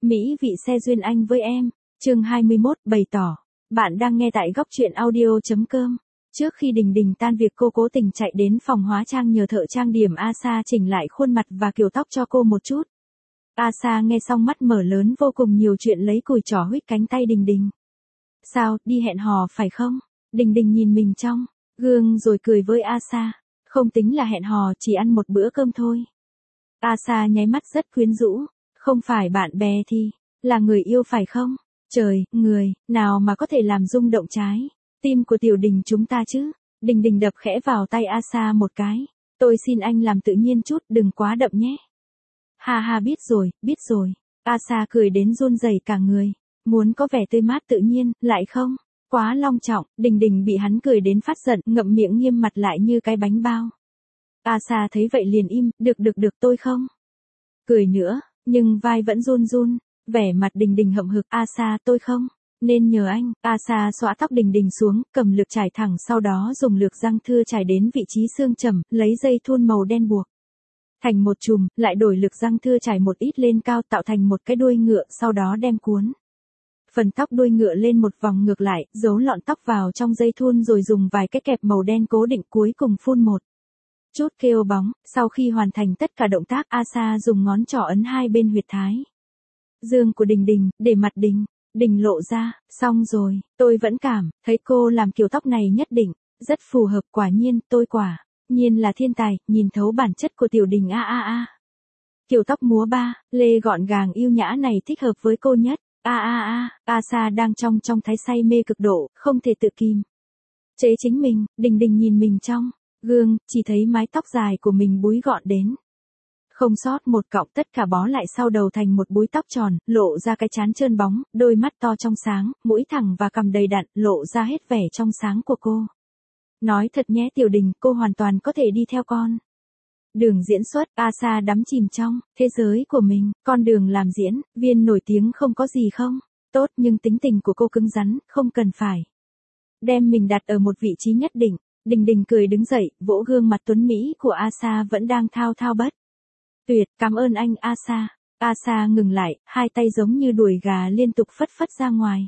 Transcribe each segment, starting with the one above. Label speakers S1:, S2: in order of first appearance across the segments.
S1: Mỹ vị xe duyên anh với em. Chương 21 bày tỏ. Bạn đang nghe tại góc truyện audio.com. Trước khi Đình Đình tan việc, cô cố tình chạy đến phòng hóa trang nhờ thợ trang điểm Asa chỉnh lại khuôn mặt và kiểu tóc cho cô một chút. Asa nghe xong mắt mở lớn vô cùng nhiều chuyện, lấy cùi trỏ huých cánh tay Đình Đình. Sao, đi hẹn hò phải không? Đình Đình nhìn mình trong gương rồi cười với Asa. Không tính là hẹn hò, chỉ ăn một bữa cơm thôi. Asa nháy mắt rất quyến rũ. Không phải bạn bè thì là người yêu phải không? Trời, người nào mà có thể làm rung động trái tim của Tiểu Đình chúng ta chứ? Đình Đình đập khẽ vào tay Asa một cái. Tôi xin anh làm tự nhiên chút, đừng quá đậm nhé. Ha ha, biết rồi. Asa cười đến run rẩy cả người. Muốn có vẻ tươi mát tự nhiên, lại không quá long trọng. Đình Đình bị hắn cười đến phát giận, ngậm miệng nghiêm mặt lại như cái bánh bao. Asa thấy vậy liền im. Được, tôi không cười nữa, nhưng vai vẫn run run. Vẻ mặt Đình Đình hậm hực. Asa, tôi không nên nhờ anh. Asa xõa tóc Đình Đình xuống, cầm lược chải thẳng, sau đó dùng lược răng thưa chải đến vị trí xương chẩm, lấy dây thun màu đen buộc thành một chùm, lại đổi lược răng thưa chải một ít lên cao tạo thành một cái đuôi ngựa, sau đó đem cuốn phần tóc đuôi ngựa lên một vòng ngược lại, giấu lọn tóc vào trong dây thun rồi dùng vài cái kẹp màu đen cố định, cuối cùng phun một chút kêu bóng. Sau khi hoàn thành tất cả động tác, Asa dùng ngón trỏ ấn hai bên huyệt thái dương của Đình Đình, để mặt Đình lộ ra. Xong rồi, tôi vẫn cảm thấy cô làm kiểu tóc này nhất định rất phù hợp, quả nhiên là thiên tài, nhìn thấu bản chất của Tiểu Đình. Kiểu tóc múa ba lê gọn gàng yêu nhã này thích hợp với cô nhất. Asa đang trong thái say mê cực độ, không thể tự kìm chế chính mình. Đình Đình nhìn mình trong gương, chỉ thấy mái tóc dài của mình búi gọn đến không sót một cọng, tất cả bó lại sau đầu thành một búi tóc tròn, lộ ra cái trán trơn bóng, đôi mắt to trong sáng, mũi thẳng và cằm đầy đặn, lộ ra hết vẻ trong sáng của cô. Nói thật nhé Tiểu Đình, cô hoàn toàn có thể đi theo con đường diễn xuất. Asa đắm chìm trong thế giới của mình. Con đường làm diễn viên nổi tiếng không có gì không tốt, nhưng tính tình của cô cứng rắn, không cần phải đem mình đặt ở một vị trí nhất định. Đình Đình cười đứng dậy, vỗ gương mặt tuấn mỹ của Asa vẫn đang thao thao bất tuyệt. Cảm ơn anh Asa. Asa ngừng lại, hai tay giống như đuổi gà liên tục phất ra ngoài.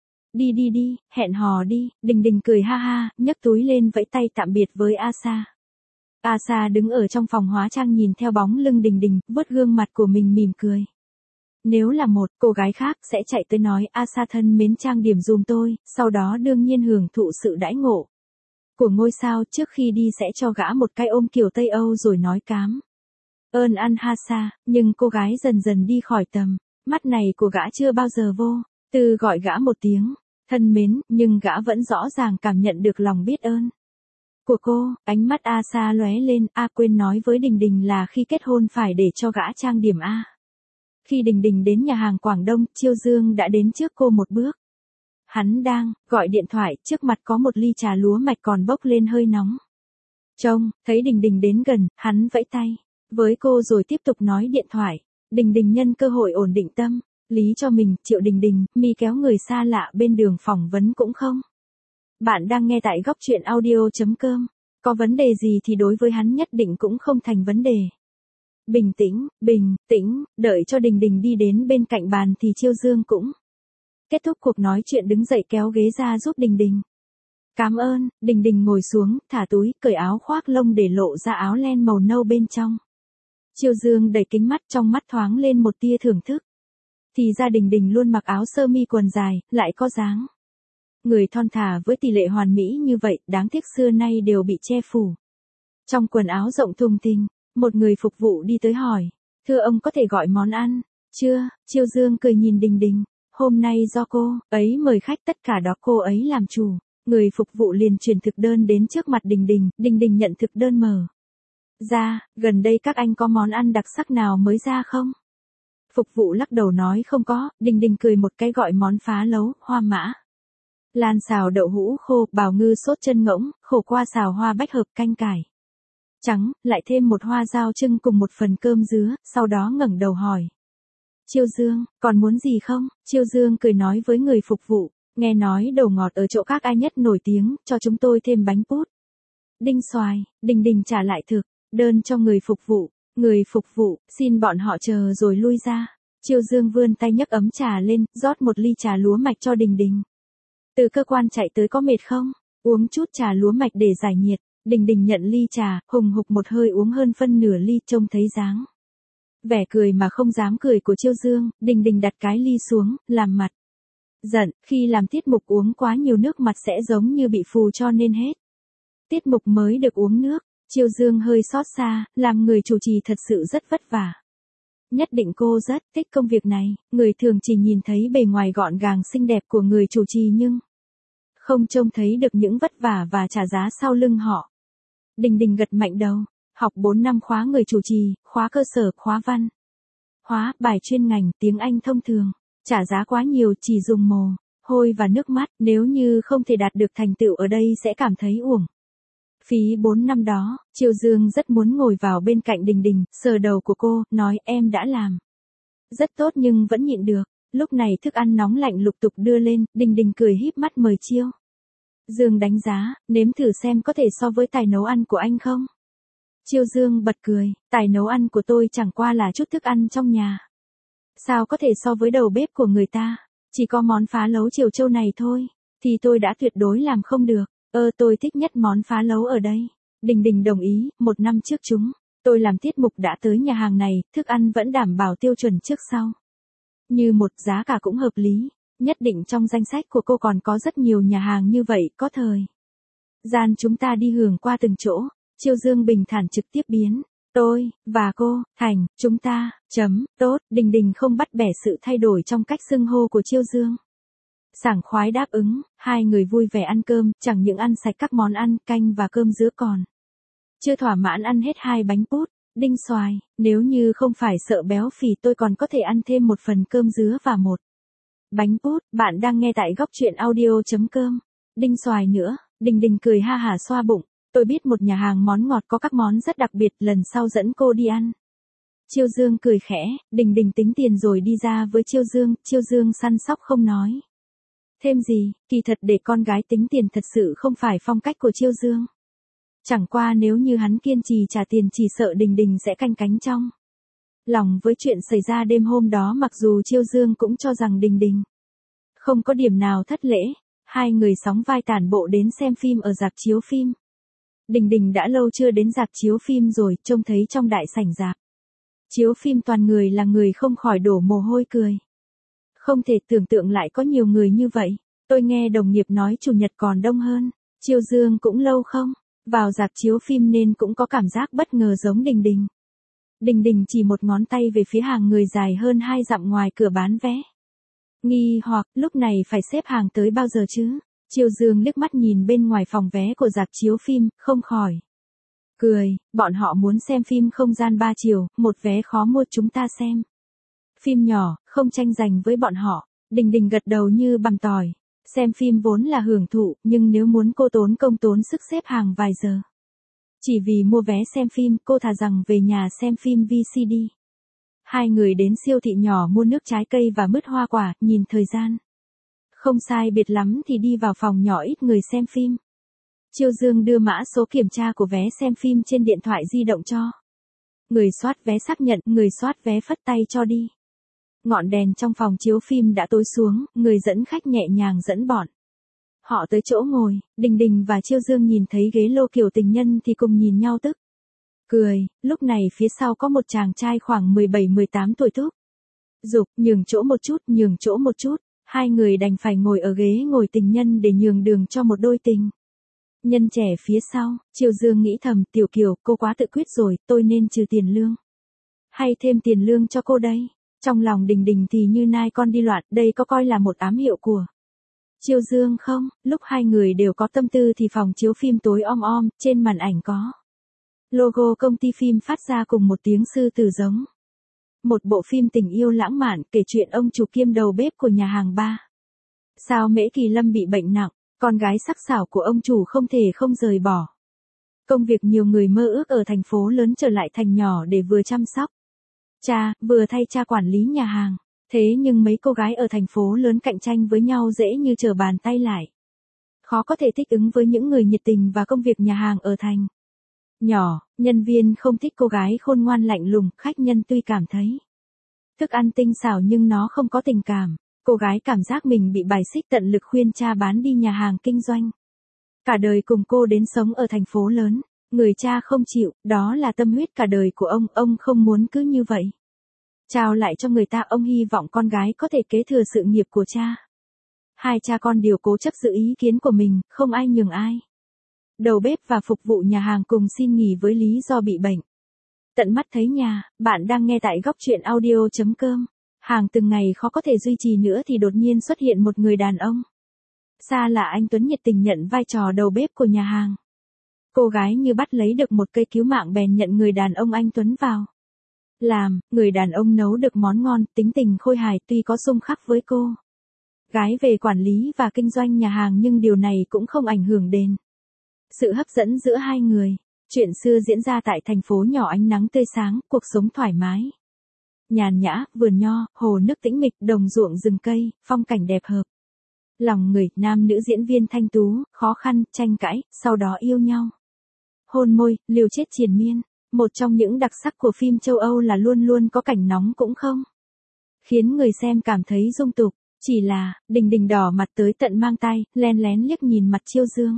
S1: Đi, hẹn hò đi. Đình Đình cười ha ha, nhấc túi lên vẫy tay tạm biệt với Asa. Asa đứng ở trong phòng hóa trang nhìn theo bóng lưng Đình Đình, vuốt gương mặt của mình mỉm cười. Nếu là một cô gái khác sẽ chạy tới nói Asa thân mến trang điểm dùm tôi, sau đó đương nhiên hưởng thụ sự đãi ngộ của ngôi sao, trước khi đi sẽ cho gã một cái ôm kiểu Tây Âu rồi nói cám ơn ăn Asa. Nhưng cô gái dần dần đi khỏi tầm mắt này của gã, chưa bao giờ vô tư gọi gã một tiếng thân mến, nhưng gã vẫn rõ ràng cảm nhận được lòng biết ơn của cô. Ánh mắt Asa lóe lên. Quên nói với Đình Đình là khi kết hôn phải để cho gã trang điểm. Khi Đình Đình đến nhà hàng Quảng Đông, Chiêu Dương đã đến trước cô một bước. Hắn đang gọi điện thoại, trước mặt có một ly trà lúa mạch còn bốc lên hơi nóng. Thấy Đình Đình đến gần, hắn vẫy tay với cô rồi tiếp tục nói điện thoại. Đình Đình nhân cơ hội ổn định tâm lý cho mình. Triệu Đình, mi kéo người xa lạ bên đường phỏng vấn cũng không. Bạn đang nghe tại góc truyện audio.com. Có vấn đề gì thì đối với hắn nhất định cũng không thành vấn đề. Bình tĩnh, đợi cho Đình Đình đi đến bên cạnh bàn thì Chiêu Dương cũng kết thúc cuộc nói chuyện, đứng dậy kéo ghế ra giúp Đình Đình. Cảm ơn. Đình Đình ngồi xuống, thả túi, cởi áo khoác lông để lộ ra áo len màu nâu bên trong. Chiêu Dương đẩy kính mắt, trong mắt thoáng lên một tia thưởng thức. Thì ra Đình Đình luôn mặc áo sơ mi quần dài, lại có dáng người thon thả với tỷ lệ hoàn mỹ như vậy, đáng tiếc xưa nay đều bị che phủ trong quần áo rộng thùng thình. Một người phục vụ đi tới hỏi, thưa ông có thể gọi món ăn chưa? Chiêu Dương cười nhìn Đình Đình, hôm nay do cô ấy mời khách, tất cả đó cô ấy làm chủ. Người phục vụ liền truyền thực đơn đến trước mặt Đình Đình. Đình Đình nhận thực đơn mở ra. Gần đây các anh có món ăn đặc sắc nào mới ra không? Phục vụ lắc đầu nói không có. Đình Đình cười một cái gọi món phá lấu, hoa mã lan xào đậu hũ khô, bào ngư sốt chân ngỗng, khổ qua xào hoa bách hợp canh cải trắng, lại thêm một hoa dao trưng cùng một phần cơm dứa. Sau đó ngẩng đầu hỏi Chiêu Dương, còn muốn gì không? Chiêu Dương cười nói với người phục vụ, nghe nói đồ ngọt ở chỗ các ai nhất nổi tiếng, cho chúng tôi thêm bánh pút đinh xoài. Đình Đình trả lại thực đơn cho người phục vụ. Người phục vụ xin bọn họ chờ rồi lui ra. Chiêu Dương vươn tay nhấc ấm trà lên, rót một ly trà lúa mạch cho Đình Đình. Từ cơ quan chạy tới có mệt không? Uống chút trà lúa mạch để giải nhiệt. Đình Đình nhận ly trà, hùng hục một hơi uống hơn phân nửa ly, trông thấy dáng vẻ cười mà không dám cười của Chiêu Dương. Đình Đình đặt cái ly xuống, làm mặt giận, khi làm tiết mục uống quá nhiều nước mặt sẽ giống như bị phù cho nên hết tiết mục mới được uống nước. Chiêu Dương hơi xót xa, làm người chủ trì thật sự rất vất vả. Nhất định cô rất thích công việc này, người thường chỉ nhìn thấy bề ngoài gọn gàng xinh đẹp của người chủ trì nhưng không trông thấy được những vất vả và trả giá sau lưng họ. Đình Đình gật mạnh đầu, học 4 năm khóa người chủ trì, khóa cơ sở, khóa văn hóa, bài chuyên ngành, tiếng Anh thông thường. Trả giá quá nhiều, chỉ dùng mồ hôi và nước mắt, nếu như không thể đạt được thành tựu ở đây sẽ cảm thấy uổng phí 4 năm đó. Chiêu Dương rất muốn ngồi vào bên cạnh Đình Đình, sờ đầu của cô, nói em đã làm rất tốt nhưng vẫn nhịn được. Lúc này thức ăn nóng lạnh lục tục đưa lên, Đình Đình cười híp mắt mời Chiêu Dương đánh giá, nếm thử xem có thể so với tài nấu ăn của anh không. Chiêu Dương bật cười, tài nấu ăn của tôi chẳng qua là chút thức ăn trong nhà. Sao có thể so với đầu bếp của người ta, chỉ có món phá lấu Triều Châu này thôi, thì tôi đã tuyệt đối làm không được. Tôi thích nhất món phá lấu ở đây. Đình Đình đồng ý, 1 năm trước tôi làm tiết mục đã tới nhà hàng này, thức ăn vẫn đảm bảo tiêu chuẩn trước sau. Như một, giá cả cũng hợp lý, nhất định trong danh sách của cô còn có rất nhiều nhà hàng như vậy, có thời gian chúng ta đi hưởng qua từng chỗ. Chiêu Dương bình thản trực tiếp biến tôi và cô thành chúng ta, tốt. Đình Đình không bắt bẻ sự thay đổi trong cách xưng hô của Chiêu Dương. Sảng khoái đáp ứng, hai người vui vẻ ăn cơm, chẳng những ăn sạch các món ăn, canh và cơm dứa còn chưa thỏa mãn ăn hết 2 bánh pút, đinh xoài, nếu như không phải sợ béo phì tôi còn có thể ăn thêm 1 phần cơm dứa và 1 bánh pút. Bạn đang nghe tại góc truyện audio.com. Đinh xoài nữa, Đình Đình cười ha hả xoa bụng, tôi biết một nhà hàng món ngọt có các món rất đặc biệt, lần sau dẫn cô đi ăn. Chiêu Dương cười khẽ, Đình Đình tính tiền rồi đi ra với Chiêu Dương săn sóc không nói thêm gì, kỳ thật để con gái tính tiền thật sự không phải phong cách của Chiêu Dương. Chẳng qua nếu như hắn kiên trì trả tiền chỉ sợ Đình Đình sẽ canh cánh trong lòng với chuyện xảy ra đêm hôm đó, mặc dù Chiêu Dương cũng cho rằng Đình Đình không có điểm nào thất lễ. Hai người sóng vai tản bộ đến xem phim ở rạp chiếu phim. Đình Đình đã lâu chưa đến rạp chiếu phim rồi, trông thấy trong đại sảnh rạp chiếu phim toàn người là người không khỏi đổ mồ hôi cười. Không thể tưởng tượng lại có nhiều người như vậy. Tôi nghe đồng nghiệp nói chủ nhật còn đông hơn. Chiêu Dương cũng lâu không vào rạp chiếu phim nên cũng có cảm giác bất ngờ giống Đình Đình. Đình Đình chỉ một ngón tay về phía hàng người dài hơn 2 dặm ngoài cửa bán vé. Nghi hoặc, lúc này phải xếp hàng tới bao giờ chứ? Chiêu Dương liếc mắt nhìn bên ngoài phòng vé của rạp chiếu phim, không khỏi cười, bọn họ muốn xem phim Không gian 3 chiều, một vé khó mua, chúng ta xem phim nhỏ, không tranh giành với bọn họ. Đình Đình gật đầu như bằm tỏi. Xem phim vốn là hưởng thụ, nhưng nếu muốn cô tốn công tốn sức xếp hàng vài giờ chỉ vì mua vé xem phim, cô thà rằng về nhà xem phim VCD. Hai người đến siêu thị nhỏ mua nước trái cây và mứt hoa quả, nhìn thời gian không sai biệt lắm thì đi vào phòng nhỏ ít người xem phim. Chiêu Dương đưa mã số kiểm tra của vé xem phim trên điện thoại di động cho người soát vé xác nhận, người soát vé phất tay cho đi. Ngọn đèn trong phòng chiếu phim đã tối xuống, người dẫn khách nhẹ nhàng dẫn bọn họ tới chỗ ngồi. Đình Đình và Chiêu Dương nhìn thấy ghế lô kiểu tình nhân thì cùng nhìn nhau tức cười. Lúc này phía sau có một chàng trai khoảng 17-18 tuổi thúc giục, nhường chỗ một chút, nhường chỗ một chút. Hai người đành phải ngồi ở ghế ngồi tình nhân để nhường đường cho một đôi tình nhân trẻ phía sau. Chiêu Dương nghĩ thầm, Tiểu Kiều, cô quá tự quyết rồi, tôi nên trừ tiền lương hay thêm tiền lương cho cô đây? Trong lòng Đình Đình thì như nai con đi loạn, đây có coi là một ám hiệu của Chiêu Dương không? Lúc hai người đều có tâm tư thì phòng chiếu phim tối om om, trên màn ảnh có logo công ty phim phát ra cùng một tiếng sư tử giống. Một bộ phim tình yêu lãng mạn kể chuyện ông chủ kiêm đầu bếp của nhà hàng 3 sao Mễ Kỳ Lâm bị bệnh nặng, con gái sắc sảo của ông chủ không thể không rời bỏ công việc nhiều người mơ ước ở thành phố lớn trở lại thành nhỏ để vừa chăm sóc cha, vừa thay cha quản lý nhà hàng. Thế nhưng mấy cô gái ở thành phố lớn cạnh tranh với nhau dễ như trở bàn tay lại. Khó có thể thích ứng với những người nhiệt tình và công việc nhà hàng ở thành nhỏ. Nhân viên không thích cô gái khôn ngoan lạnh lùng, khách nhân tuy cảm thấy Thức ăn tinh xảo nhưng nó không có tình cảm. Cô gái cảm giác mình bị bài xích, tận lực khuyên cha bán đi nhà hàng kinh doanh. Cả đời cùng cô đến sống ở thành phố lớn. Người cha không chịu, đó là tâm huyết cả đời của ông không muốn cứ như vậy. Trao lại cho người ta, ông hy vọng con gái có thể kế thừa sự nghiệp của cha. Hai cha con đều cố chấp giữ ý kiến của mình, không ai nhường ai. Đầu bếp và phục vụ nhà hàng cùng xin nghỉ với lý do bị bệnh. Tận mắt thấy nhà, bạn đang nghe tại góc chuyện audio.com. Hàng từng ngày khó có thể duy trì nữa thì đột nhiên xuất hiện một người đàn ông. Xa là anh Tuấn nhiệt tình nhận vai trò đầu bếp của nhà hàng. Cô gái như bắt lấy được một cây cứu mạng bèn nhận người đàn ông anh Tuấn vào làm. Người đàn ông nấu được món ngon, tính tình khôi hài, tuy có xung khắc với cô gái về quản lý và kinh doanh nhà hàng nhưng điều này cũng không ảnh hưởng đến sự hấp dẫn giữa hai người. Chuyện xưa diễn ra tại thành phố nhỏ, ánh nắng tươi sáng, cuộc sống thoải mái. Nhàn nhã, vườn nho, hồ nước tĩnh mịch, đồng ruộng rừng cây, phong cảnh đẹp hợp lòng người. Nam nữ diễn viên thanh tú, khó khăn, tranh cãi, sau đó yêu nhau. Hôn môi, liều chết triền miên. Một trong những đặc sắc của phim châu Âu là luôn luôn có cảnh nóng cũng không khiến người xem cảm thấy dung tục. Chỉ là, Đình Đình đỏ mặt tới tận mang tay, len lén liếc nhìn mặt Chiêu Dương.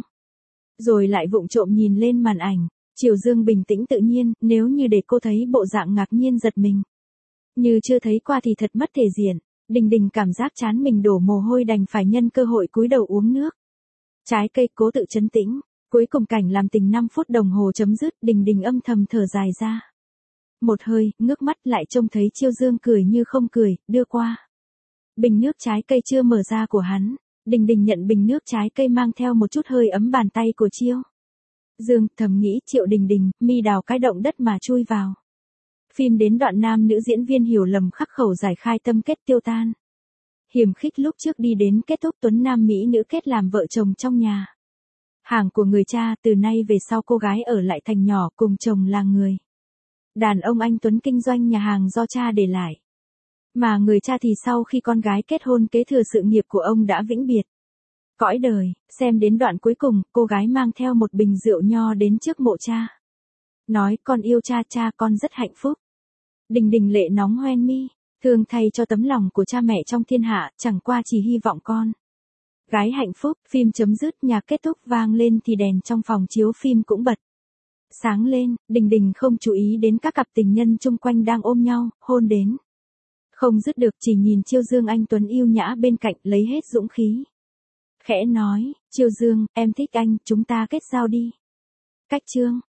S1: Rồi lại vụng trộm nhìn lên màn ảnh. Chiêu Dương bình tĩnh tự nhiên, nếu như để cô thấy bộ dạng ngạc nhiên giật mình như chưa thấy qua thì thật mất thể diện. Đình Đình cảm giác chán mình đổ mồ hôi đành phải nhân cơ hội cúi đầu uống nước trái cây, cố tự trấn tĩnh. Cuối cùng cảnh làm tình 5 phút đồng hồ chấm dứt, Đình Đình âm thầm thở dài ra một hơi, ngước mắt lại trông thấy Chiêu Dương cười như không cười, đưa qua bình nước trái cây chưa mở ra của hắn. Đình Đình nhận bình nước trái cây mang theo một chút hơi ấm bàn tay của Chiêu Dương, thầm nghĩ Triệu Đình Đình, mi đào cái động đất mà chui vào. Phim đến đoạn nam nữ diễn viên hiểu lầm khắc khẩu giải khai, tâm kết tiêu tan. Hiểm khích lúc trước đi đến kết thúc, Tuấn nam mỹ nữ kết làm vợ chồng trong nhà hàng của người cha. Từ nay về sau cô gái ở lại thành nhỏ cùng chồng là người đàn ông anh Tuấn kinh doanh nhà hàng do cha để lại. Mà người cha thì sau khi con gái kết hôn kế thừa sự nghiệp của ông đã vĩnh biệt cõi đời. Xem đến đoạn cuối cùng, cô gái mang theo một bình rượu nho đến trước mộ cha. Nói con yêu cha, cha con rất hạnh phúc. Đình Đình lệ nóng hoen mi, thương thay cho tấm lòng của cha mẹ trong thiên hạ, chẳng qua chỉ hy vọng con gái hạnh phúc. Phim chấm dứt, nhạc kết thúc vang lên thì đèn trong phòng chiếu phim cũng bật sáng lên. Đình Đình không chú ý đến các cặp tình nhân chung quanh đang ôm nhau, hôn đến không dứt được, chỉ nhìn Chiêu Dương anh Tuấn yêu nhã bên cạnh, lấy hết dũng khí khẽ nói, Chiêu Dương, em thích anh, chúng ta kết giao đi. Cách chương